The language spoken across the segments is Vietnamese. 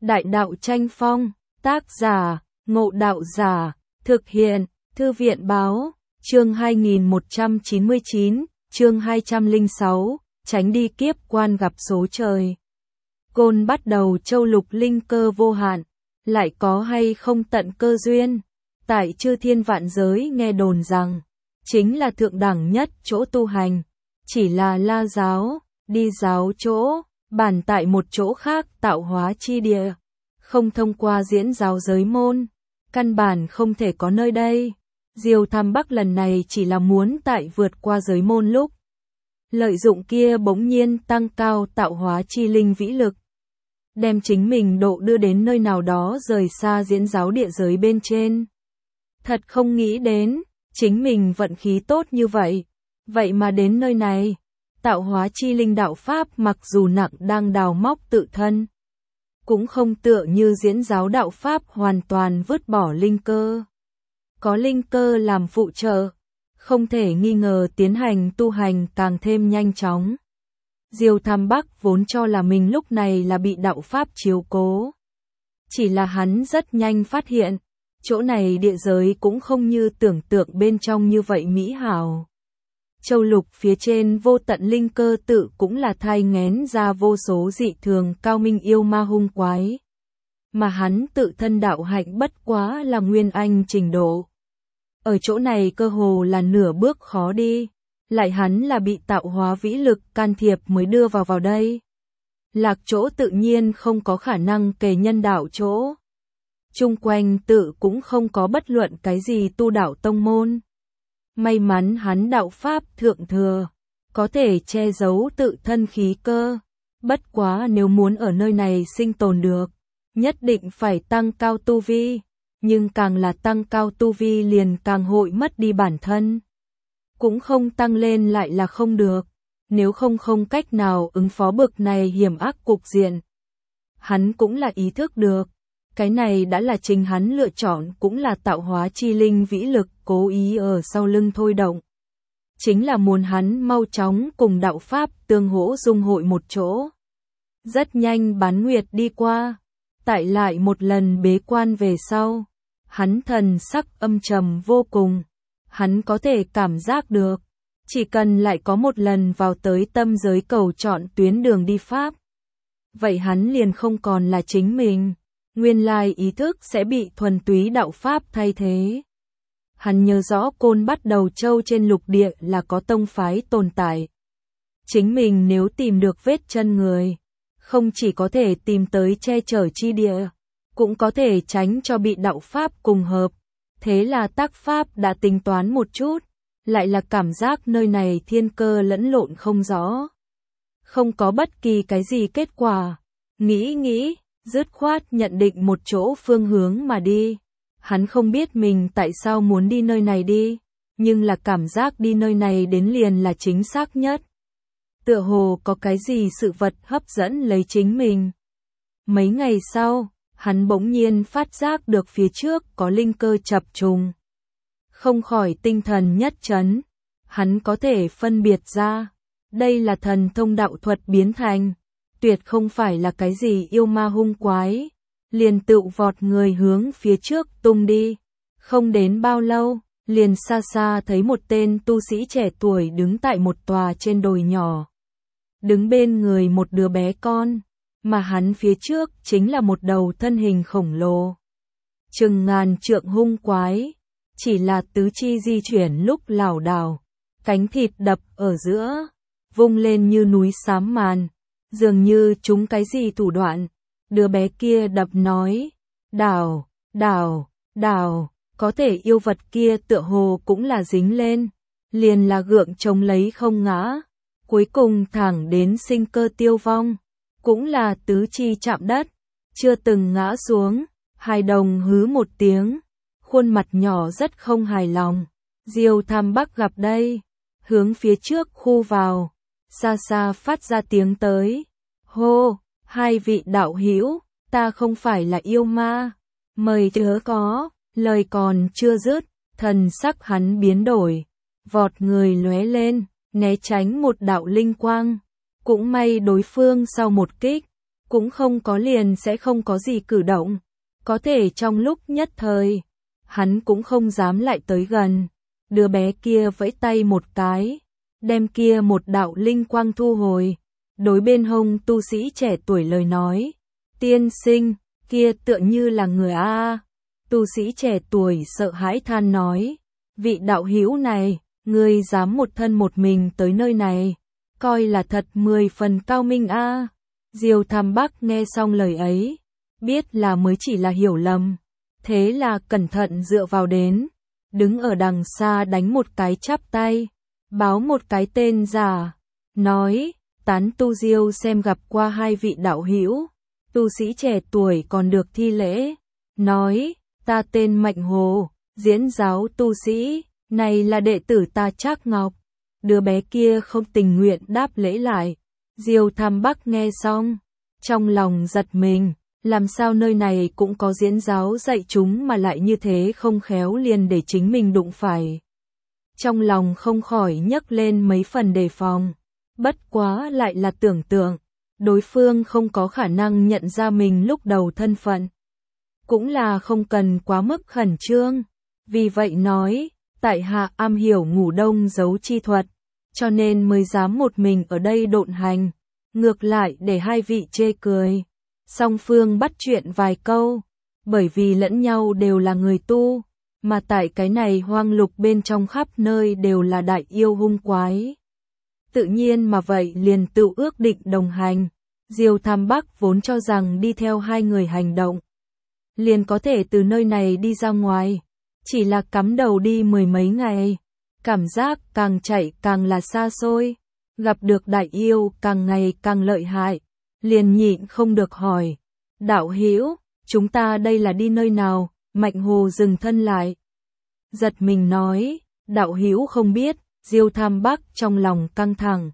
Đại đạo tranh phong, tác giả, Ngộ Đạo Giả, thực hiện, Thư viện báo, chương 2199, chương 206, tránh đi kiếp quan gặp số trời. Côn bắt đầu châu lục linh cơ vô hạn, lại có hay không tận cơ duyên. Tại chư thiên vạn giới nghe đồn rằng, chính là thượng đẳng nhất chỗ tu hành, chỉ là La giáo, đi giáo chỗ, bản tại một chỗ khác tạo hóa chi địa, không thông qua diễn giáo giới môn, căn bản không thể có nơi đây. Diêu Tham Bắc lần này chỉ là muốn tại vượt qua giới môn lúc, lợi dụng kia bỗng nhiên tăng cao tạo hóa chi linh vĩ lực, đem chính mình độ đưa đến nơi nào đó rời xa diễn giáo địa giới bên trên. Thật không nghĩ đến, chính mình vận khí tốt như vậy, vậy mà đến nơi này, tạo hóa chi linh đạo pháp mặc dù nặng đang đào móc tự thân, cũng không tựa như diễn giáo đạo pháp hoàn toàn vứt bỏ linh cơ. Có linh cơ làm phụ trợ, không thể nghi ngờ tiến hành tu hành càng thêm nhanh chóng. Diêu Tham Bắc vốn cho là mình lúc này là bị đạo pháp chiếu cố. Chỉ là hắn rất nhanh phát hiện, chỗ này địa giới cũng không như tưởng tượng bên trong như vậy mỹ hảo. Châu lục phía trên vô tận linh cơ tự cũng là thai nghén ra vô số dị thường cao minh yêu ma hung quái. Mà hắn tự thân đạo hạnh bất quá là nguyên anh trình độ. Ở chỗ này cơ hồ là nửa bước khó đi, lại hắn là bị tạo hóa vĩ lực can thiệp mới đưa vào đây. Lạc chỗ tự nhiên không có khả năng kề nhân đạo chỗ. Chung quanh tự cũng không có bất luận cái gì tu đạo tông môn. May mắn hắn đạo pháp thượng thừa, có thể che giấu tự thân khí cơ. Bất quá nếu muốn ở nơi này sinh tồn được, nhất định phải tăng cao tu vi. Nhưng càng là tăng cao tu vi liền càng hội mất đi bản thân. Cũng không tăng lên lại là không được, nếu không cách nào ứng phó bực này hiểm ác cục diện. Hắn cũng là ý thức được, cái này đã là chính hắn lựa chọn, cũng là tạo hóa chi linh vĩ lực cố ý ở sau lưng thôi động. Chính là muốn hắn mau chóng cùng đạo pháp tương hỗ dung hội một chỗ. Rất nhanh bán nguyệt đi qua, tại lại một lần bế quan về sau, hắn thần sắc âm trầm vô cùng. Hắn có thể cảm giác được, chỉ cần lại có một lần vào tới tâm giới cầu chọn tuyến đường đi pháp, vậy hắn liền không còn là chính mình, nguyên lai ý thức sẽ bị thuần túy đạo pháp thay thế. Hắn nhớ rõ Côn bắt đầu châu trên lục địa là có tông phái tồn tại. Chính mình nếu tìm được vết chân người, không chỉ có thể tìm tới che chở chi địa, cũng có thể tránh cho bị đạo pháp cùng hợp. Thế là tác pháp đã tính toán một chút, lại là cảm giác nơi này thiên cơ lẫn lộn không rõ. Không có bất kỳ cái gì kết quả. Nghĩ, dứt khoát nhận định một chỗ phương hướng mà đi. Hắn không biết mình tại sao muốn đi nơi này đi, nhưng là cảm giác đi nơi này đến liền là chính xác nhất. Tựa hồ có cái gì sự vật hấp dẫn lấy chính mình. Mấy ngày sau, hắn bỗng nhiên phát giác được phía trước có linh cơ chập trùng. Không khỏi tinh thần nhất chấn, hắn có thể phân biệt ra, đây là thần thông đạo thuật biến thành, tuyệt không phải là cái gì yêu ma hung quái, liền tự vọt người hướng phía trước tung đi. Không đến bao lâu, liền xa xa thấy một tên tu sĩ trẻ tuổi đứng tại một tòa trên đồi nhỏ. Đứng bên người một đứa bé con. Mà hắn phía trước chính là một đầu thân hình khổng lồ, chừng ngàn trượng hung quái, chỉ là tứ chi di chuyển lúc lảo đảo, cánh thịt đập ở giữa, vung lên như núi xám màn, dường như chúng cái gì thủ đoạn. Đứa bé kia đập nói, đảo, có thể yêu vật kia tựa hồ cũng là dính lên, liền là gượng chống lấy không ngã, cuối cùng thẳng đến sinh cơ tiêu vong. Cũng là tứ chi chạm đất, chưa từng ngã xuống. Hài đồng hứ một tiếng, khuôn mặt nhỏ rất không hài lòng. Diêu Tham Bắc gặp đây, hướng phía trước khu vào, xa xa phát ra tiếng tới. Hô, hai vị đạo hữu, ta không phải là yêu ma, mời chớ có. Lời còn chưa dứt, thần sắc hắn biến đổi, vọt người lóe lên, né tránh một đạo linh quang. Cũng may đối phương sau một kích, cũng không có liền sẽ không có gì cử động. Có thể trong lúc nhất thời, hắn cũng không dám lại tới gần. Đứa bé kia vẫy tay một cái, đem kia một đạo linh quang thu hồi. Đối bên hông tu sĩ trẻ tuổi lời nói, tiên sinh, kia tựa như là người A. Tu sĩ trẻ tuổi sợ hãi than nói, vị đạo hữu này, ngươi dám một thân một mình tới nơi này, coi là thật 10 phần cao minh A. Diêu Tham Bắc nghe xong lời ấy, biết là mới chỉ là hiểu lầm, thế là cẩn thận dựa vào đến, đứng ở đằng xa đánh một cái chắp tay, báo một cái tên giả, nói, tán tu Diêu xem gặp qua hai vị đạo hữu. Tu sĩ trẻ tuổi còn được thi lễ, nói, ta tên Mạnh Hồ, diễn giáo tu sĩ, này là đệ tử ta Trác Ngọc. Đứa bé kia không tình nguyện đáp lễ lại. Diêu Tham Bắc nghe xong, trong lòng giật mình, làm sao nơi này cũng có diễn giáo dạy chúng mà lại như thế không khéo liền để chính mình đụng phải. Trong lòng không khỏi nhấc lên mấy phần đề phòng, bất quá lại là tưởng tượng, đối phương không có khả năng nhận ra mình lúc đầu thân phận. Cũng là không cần quá mức khẩn trương, vì vậy nói, tại hạ am hiểu ngủ đông giấu chi thuật, cho nên mới dám một mình ở đây độn hành, ngược lại để hai vị chê cười. Song phương bắt chuyện vài câu, bởi vì lẫn nhau đều là người tu, mà tại cái này hoang lục bên trong khắp nơi đều là đại yêu hung quái. Tự nhiên mà vậy liền tự ước định đồng hành. Diêu Tham Bắc vốn cho rằng đi theo hai người hành động, liền có thể từ nơi này đi ra ngoài, chỉ là cắm đầu đi 10 mấy ngày, cảm giác càng chạy càng là xa xôi, gặp được đại yêu càng ngày càng lợi hại, liền nhịn không được hỏi, đạo hữu, chúng ta đây là đi nơi nào? Mạnh Hồ dừng thân lại, giật mình nói, đạo hữu không biết. Diêu Tham Bắc trong lòng căng thẳng,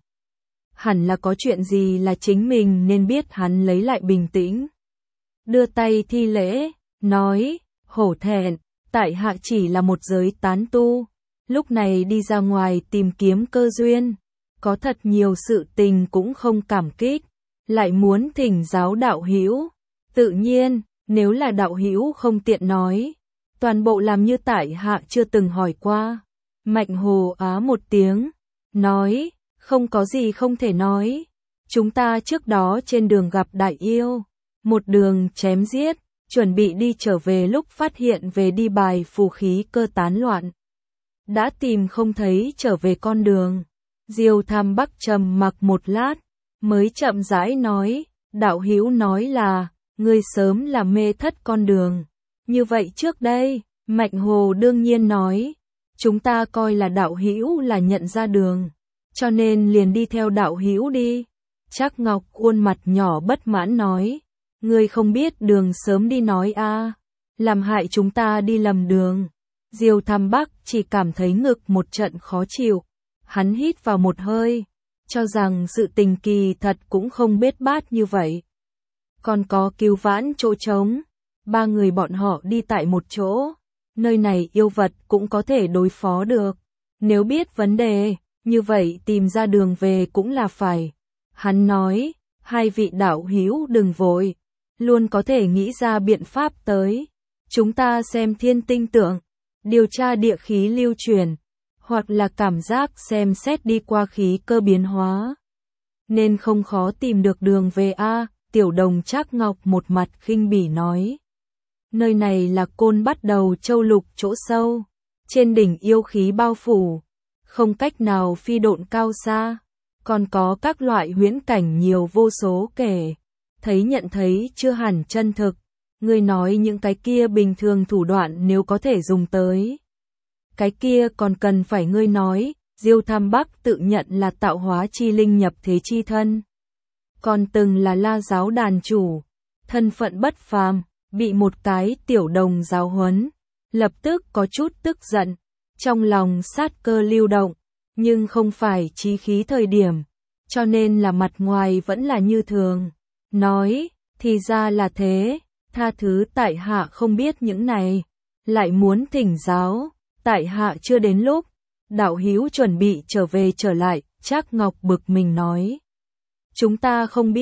hẳn là có chuyện gì là chính mình nên biết. Hắn lấy lại bình tĩnh, đưa tay thi lễ, nói, hổ thẹn, tại hạ chỉ là một giới tán tu, lúc này đi ra ngoài tìm kiếm cơ duyên, có thật nhiều sự tình cũng không cảm kích, lại muốn thỉnh giáo đạo hữu. Tự nhiên, nếu là đạo hữu không tiện nói, toàn bộ làm như tại hạ chưa từng hỏi qua. Mạnh Hồ á một tiếng, nói, không có gì không thể nói. Chúng ta trước đó trên đường gặp đại yêu, một đường chém giết, chuẩn bị đi trở về lúc phát hiện về đi bài phù khí cơ tán loạn. Đã tìm không thấy trở về con đường. Diêu Tham Bắc trầm mặc một lát, mới chậm rãi nói, đạo hữu nói là, ngươi sớm là mê thất con đường. Như vậy trước đây, Mạnh Hồ đương nhiên nói, chúng ta coi là đạo hữu là nhận ra đường, cho nên liền đi theo đạo hữu đi. Trác Ngọc khuôn mặt nhỏ bất mãn nói, ngươi không biết đường sớm đi nói a, làm hại chúng ta đi lầm đường. Diêu Tham Bắc chỉ cảm thấy ngực một trận khó chịu, hắn hít vào một hơi, cho rằng sự tình kỳ thật cũng không bết bát như vậy. Còn có cứu vãn chỗ trống, ba người bọn họ đi tại một chỗ, nơi này yêu vật cũng có thể đối phó được. Nếu biết vấn đề, như vậy tìm ra đường về cũng là phải. Hắn nói, hai vị đạo hữu đừng vội, luôn có thể nghĩ ra biện pháp tới. Chúng ta xem thiên tinh tượng, điều tra địa khí lưu truyền, hoặc là cảm giác xem xét đi qua khí cơ biến hóa, nên không khó tìm được đường về a. Tiểu Đồng Trác Ngọc một mặt khinh bỉ nói, nơi này là Côn Bắt Đầu Châu Lục chỗ sâu, trên đỉnh yêu khí bao phủ, không cách nào phi độn cao xa, còn có các loại huyễn cảnh nhiều vô số kể, thấy nhận thấy chưa hẳn chân thực. Ngươi nói những cái kia bình thường thủ đoạn nếu có thể dùng tới, cái kia còn cần phải ngươi nói. Diêu Tham Bắc tự nhận là tạo hóa chi linh nhập thế chi thân, còn từng là La giáo đàn chủ, thân phận bất phàm, bị một cái tiểu đồng giáo huấn, lập tức có chút tức giận, trong lòng sát cơ lưu động, nhưng không phải chí khí thời điểm, cho nên là mặt ngoài vẫn là như thường, nói, thì ra là thế, tha thứ tại hạ không biết những này, lại muốn thỉnh giáo, tại hạ chưa đến lúc. Đạo hữu chuẩn bị trở về trở lại. Trác Ngọc bực mình nói, chúng ta không biết.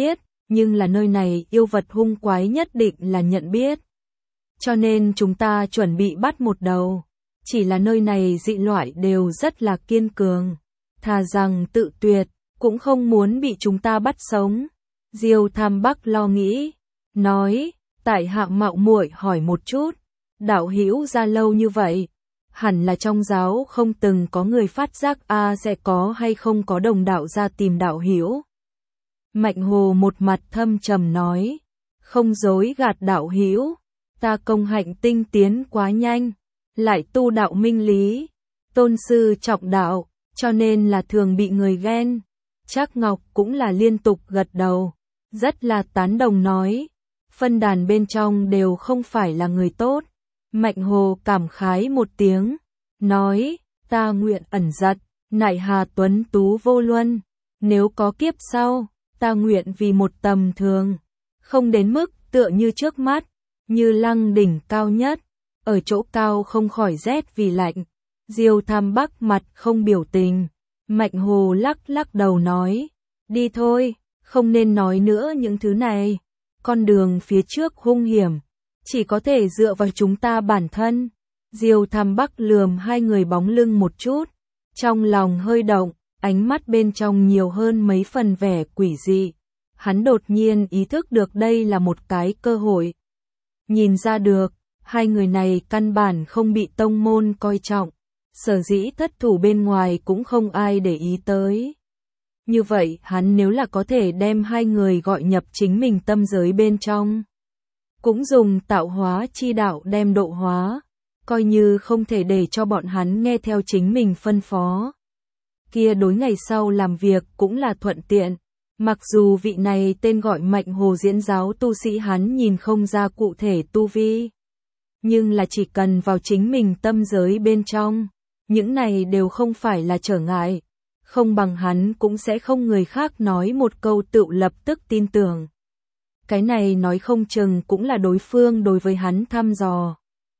nhưng là nơi này yêu vật hung quái nhất định là nhận biết. Cho nên chúng ta chuẩn bị bắt một đầu. Chỉ là nơi này dị loại đều rất là kiên cường. Thà rằng tự tuyệt, cũng không muốn bị chúng ta bắt sống. Diêu Tham Bắc lo nghĩ, nói, tại hạ mạo muội hỏi một chút, đạo hữu ra lâu như vậy, hẳn là trong giáo không từng có người phát giác sẽ có hay không có đồng đạo ra tìm đạo hữu. Mạnh Hồ một mặt thâm trầm nói, không dối gạt đạo hữu, ta công hạnh tinh tiến quá nhanh, lại tu đạo minh lý, tôn sư trọng đạo, cho nên là thường bị người ghen. Trác Ngọc cũng là liên tục gật đầu, rất là tán đồng nói, phân đàn bên trong đều không phải là người tốt. Mạnh Hồ cảm khái một tiếng, nói, ta nguyện ẩn giật, nại hà tuấn tú vô luân, nếu có kiếp sau, ta nguyện vì một tầm thường, không đến mức tựa như trước mắt, như lăng đỉnh cao nhất, ở chỗ cao không khỏi rét vì lạnh. Diêu Tham Bắc mặt không biểu tình, Mạnh Hồ lắc lắc đầu nói, đi thôi, không nên nói nữa những thứ này, con đường phía trước hung hiểm, chỉ có thể dựa vào chúng ta bản thân. Diêu Tham Bắc lườm hai người bóng lưng một chút, trong lòng hơi động, ánh mắt bên trong nhiều hơn mấy phần vẻ quỷ dị. Hắn đột nhiên ý thức được đây là một cái cơ hội. Nhìn ra được, hai người này căn bản không bị tông môn coi trọng, sở dĩ thất thủ bên ngoài cũng không ai để ý tới. Như vậy, hắn nếu là có thể đem hai người gọi nhập chính mình tâm giới bên trong, cũng dùng tạo hóa chi đạo đem độ hóa, coi như không thể để cho bọn hắn nghe theo chính mình phân phó. Kia đối ngày sau làm việc cũng là thuận tiện. Mặc dù vị này tên gọi Mạnh Hồ diễn giáo tu sĩ hắn nhìn không ra cụ thể tu vi, nhưng là chỉ cần vào chính mình tâm giới bên trong, những này đều không phải là trở ngại, không bằng hắn cũng sẽ không người khác nói một câu tự lập tức tin tưởng. Cái này nói không chừng cũng là đối phương đối với hắn thăm dò.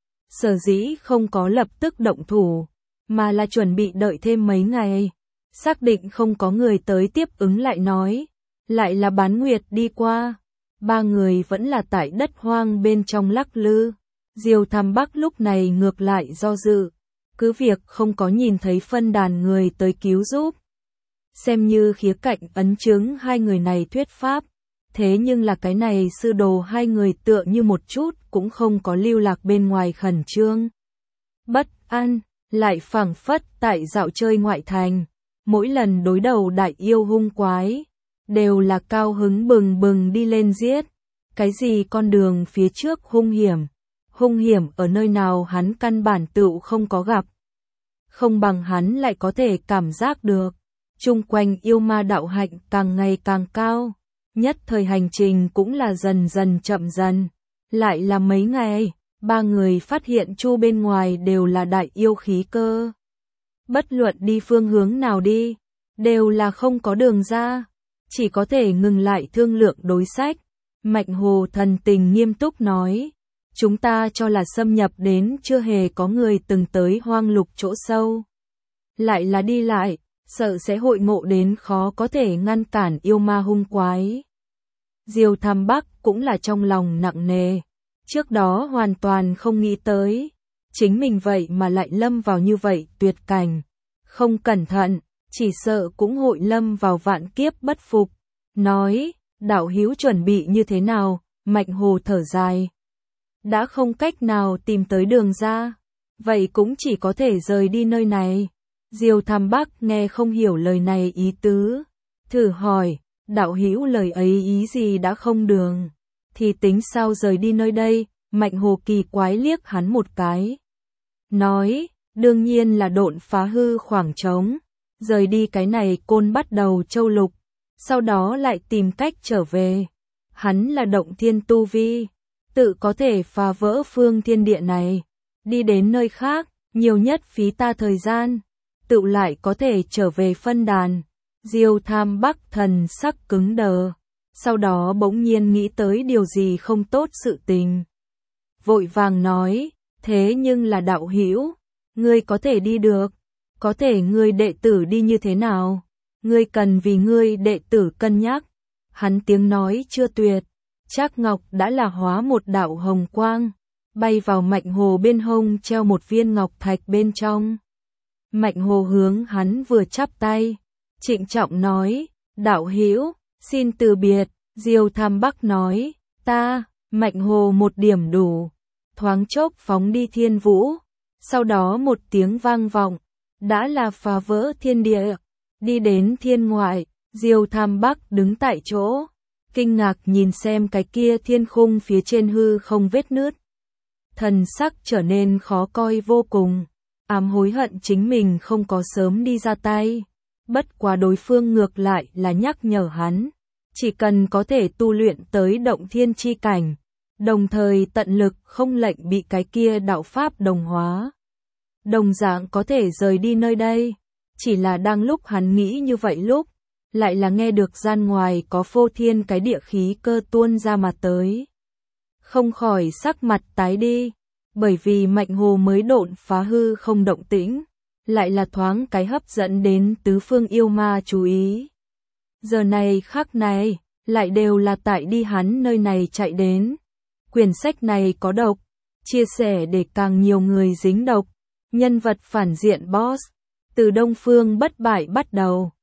Sở dĩ không có lập tức động thủ, mà là chuẩn bị đợi thêm mấy ngày. Xác định không có người tới tiếp ứng lại nói, lại là Bán Nguyệt đi qua. Ba người vẫn là tại đất hoang bên trong lắc lư. Diêu Tham Bắc lúc này ngược lại do dự, cứ việc không có nhìn thấy phân đàn người tới cứu giúp. Xem như khía cạnh ấn chứng hai người này thuyết pháp, thế nhưng là cái này sư đồ hai người tựa như một chút cũng không có lưu lạc bên ngoài khẩn trương. Bất an, lại phảng phất tại dạo chơi ngoại thành. Mỗi lần đối đầu đại yêu hung quái, đều là cao hứng bừng bừng đi lên giết. Cái gì con đường phía trước hung hiểm ở nơi nào hắn căn bản tựu không có gặp. Không bằng hắn lại có thể cảm giác được, chung quanh yêu ma đạo hạnh càng ngày càng cao, nhất thời hành trình cũng là dần dần chậm dần. Lại là mấy ngày, ba người phát hiện chu bên ngoài đều là đại yêu khí cơ. Bất luận đi phương hướng nào đi, đều là không có đường ra, chỉ có thể ngừng lại thương lượng đối sách. Mạnh Hồ thần tình nghiêm túc nói, chúng ta cho là xâm nhập đến chưa hề có người từng tới hoang lục chỗ sâu. Lại là đi lại, sợ sẽ hội ngộ đến khó có thể ngăn cản yêu ma hung quái. Diêu Tham Bắc cũng là trong lòng nặng nề, trước đó hoàn toàn không nghĩ tới. Chính mình vậy mà lại lâm vào như vậy tuyệt cảnh, không cẩn thận, chỉ sợ cũng hội lâm vào vạn kiếp bất phục. Nói, đạo hữu chuẩn bị như thế nào? Mạnh Hồ thở dài, đã không cách nào tìm tới đường ra, vậy cũng chỉ có thể rời đi nơi này. Diêu Tham Bắc nghe không hiểu lời này ý tứ, thử hỏi, đạo hữu lời ấy ý gì đã không đường, thì tính sao rời đi nơi đây? Mạnh Hồ kỳ quái liếc hắn một cái, nói, đương nhiên là độn phá hư khoảng trống, rời đi cái này côn bắt đầu châu lục, sau đó lại tìm cách trở về. Hắn là động thiên tu vi, tự có thể phá vỡ phương thiên địa này, đi đến nơi khác, nhiều nhất phí ta thời gian, tự lại có thể trở về phân đàn. Diêu Tham Bắc thần sắc cứng đờ, sau đó bỗng nhiên nghĩ tới điều gì không tốt sự tình. Vội vàng nói, thế nhưng là đạo hữu, ngươi có thể đi được, có thể ngươi đệ tử đi như thế nào? Ngươi cần vì ngươi đệ tử cân nhắc. hắn tiếng nói chưa tuyệt, Trác Ngọc đã là hóa một đạo hồng quang, bay vào Mạnh Hồ bên hông treo một viên ngọc thạch bên trong. Mạnh Hồ hướng hắn vừa chắp tay, trịnh trọng nói, đạo hữu, xin từ biệt. Diêu Tham Bắc nói, ta, Mạnh Hồ một điểm đủ, thoáng chốc phóng đi thiên vũ, sau đó một tiếng vang vọng, đã là phá vỡ thiên địa, đi đến thiên ngoại. Diêu Tham Bắc đứng tại chỗ, kinh ngạc nhìn xem cái kia thiên khung phía trên hư không vết nứt. Thần sắc trở nên khó coi vô cùng, ám hối hận chính mình không có sớm đi ra tay. Bất quá đối phương ngược lại là nhắc nhở hắn, chỉ cần có thể tu luyện tới động thiên chi cảnh, đồng thời tận lực không lệnh bị cái kia đạo pháp đồng hóa, đồng dạng có thể rời đi nơi đây. Chỉ là đang lúc hắn nghĩ như vậy lúc, lại là nghe được gian ngoài có phô thiên cái địa khí cơ tuôn ra mà tới. Không khỏi sắc mặt tái đi, bởi vì Mạnh Hồ mới độn phá hư không động tĩnh, lại là thoáng cái hấp dẫn đến tứ phương yêu ma chú ý. Giờ này khắc này, lại đều là tại đi hắn nơi này chạy đến. Quyển sách này có độc, chia sẻ để càng nhiều người dính độc. Nhân vật phản diện boss, từ Đông Phương Bất Bại bắt đầu.